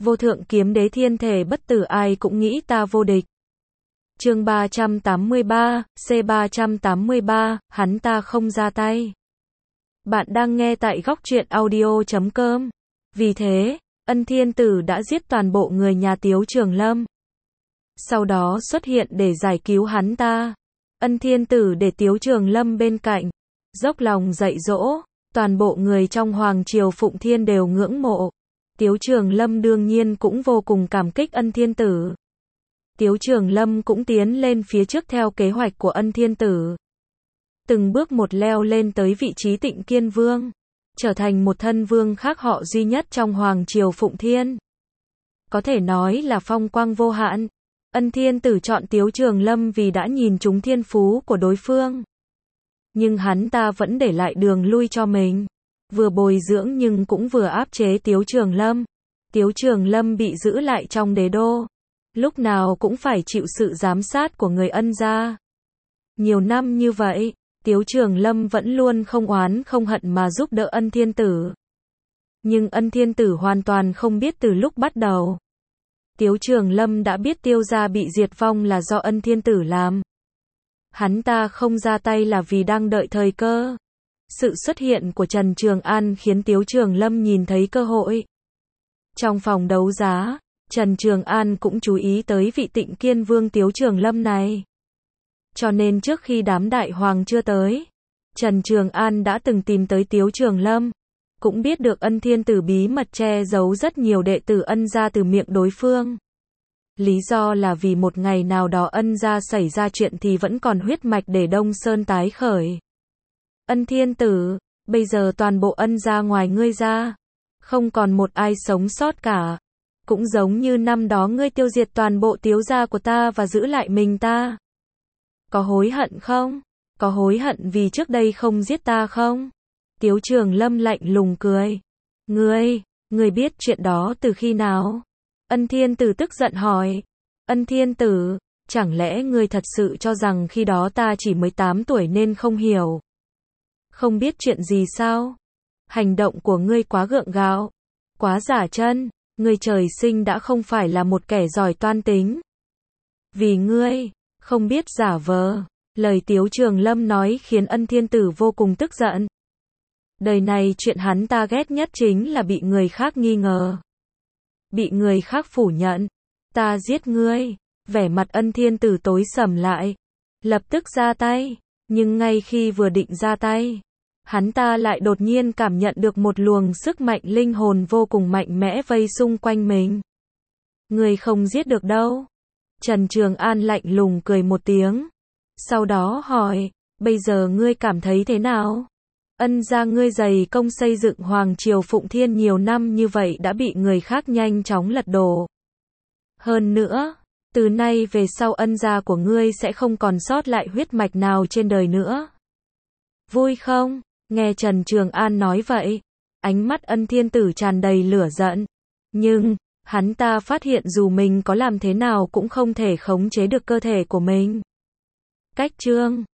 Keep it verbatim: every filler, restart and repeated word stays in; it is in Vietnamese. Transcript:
Vô thượng kiếm đế thiên thể bất tử ai cũng nghĩ ta vô địch. Chương ba trăm tám mươi ba, C ba trăm tám mươi ba, hắn ta không ra tay. Bạn đang nghe tại góc truyện audio chấm com. Vì thế, Ân Thiên Tử đã giết toàn bộ người nhà Tiếu Trường Lâm. Sau đó xuất hiện để giải cứu hắn ta. Ân Thiên Tử để Tiếu Trường Lâm bên cạnh, dốc lòng dạy dỗ, toàn bộ người trong Hoàng Triều Phụng Thiên đều ngưỡng mộ. Tiếu Trường Lâm đương nhiên cũng vô cùng cảm kích Ân Thiên Tử. Tiếu Trường Lâm cũng tiến lên phía trước theo kế hoạch của Ân Thiên Tử. Từng bước một leo lên tới vị trí Tịnh Kiên Vương, trở thành một thân vương khác họ duy nhất trong Hoàng Triều Phụng Thiên. Có thể nói là phong quang vô hạn. Ân Thiên Tử chọn Tiếu Trường Lâm vì đã nhìn trúng thiên phú của đối phương. Nhưng hắn ta vẫn để lại đường lui cho mình. Vừa bồi dưỡng nhưng cũng vừa áp chế Tiếu Trường Lâm. Tiếu Trường Lâm bị giữ lại trong đế đô. Lúc nào cũng phải chịu sự giám sát của người Ân gia. Nhiều năm như vậy, Tiếu Trường Lâm vẫn luôn không oán không hận mà giúp đỡ Ân Thiên Tử. Nhưng Ân Thiên Tử hoàn toàn không biết từ lúc bắt đầu. Tiếu Trường Lâm đã biết Tiêu gia bị diệt vong là do Ân Thiên Tử làm. Hắn ta không ra tay là vì đang đợi thời cơ. Sự xuất hiện của Trần Trường An khiến Tiếu Trường Lâm nhìn thấy cơ hội. Trong phòng đấu giá, Trần Trường An cũng chú ý tới vị Tịnh Kiên Vương Tiếu Trường Lâm này. Cho nên trước khi đám đại hoàng chưa tới, Trần Trường An đã từng tìm tới Tiếu Trường Lâm. Cũng biết được Ân Thiên Tử bí mật che giấu rất nhiều đệ tử Ân gia từ miệng đối phương. Lý do là vì một ngày nào đó Ân gia xảy ra chuyện thì vẫn còn huyết mạch để Đông Sơn tái khởi. Ân Thiên Tử, bây giờ toàn bộ Ân gia ngoài ngươi ra, không còn một ai sống sót cả. Cũng giống như năm đó ngươi tiêu diệt toàn bộ Tiếu gia của ta và giữ lại mình ta. Có hối hận không? Có hối hận vì trước đây không giết ta không? Tiếu Trường Lâm lạnh lùng cười. Ngươi, ngươi biết chuyện đó từ khi nào? Ân Thiên Tử tức giận hỏi. Ân Thiên Tử, chẳng lẽ ngươi thật sự cho rằng khi đó ta chỉ mười tám tuổi nên không hiểu? Không biết chuyện gì sao? Hành động của ngươi quá gượng gạo, quá giả chân, ngươi trời sinh đã không phải là một kẻ giỏi toan tính. Vì ngươi, không biết giả vờ. Lời Tiếu Trường Lâm nói khiến Ân Thiên Tử vô cùng tức giận. Đời này chuyện hắn ta ghét nhất chính là bị người khác nghi ngờ. Bị người khác phủ nhận. Ta giết ngươi. Vẻ mặt Ân Thiên Tử tối sầm lại. Lập tức ra tay. Nhưng ngay khi vừa định ra tay, hắn ta lại đột nhiên cảm nhận được một luồng sức mạnh linh hồn vô cùng mạnh mẽ vây xung quanh mình. Ngươi không giết được đâu. Trần Trường An lạnh lùng cười một tiếng. Sau đó hỏi, bây giờ ngươi cảm thấy thế nào? Ân gia ngươi dày công xây dựng Hoàng Triều Phụng Thiên nhiều năm như vậy đã bị người khác nhanh chóng lật đổ. Hơn nữa, từ nay về sau Ân gia của ngươi sẽ không còn sót lại huyết mạch nào trên đời nữa. Vui không? Nghe Trần Trường An nói vậy, ánh mắt Ân Thiên Tử tràn đầy lửa giận. Nhưng, hắn ta phát hiện dù mình có làm thế nào cũng không thể khống chế được cơ thể của mình. Cách chương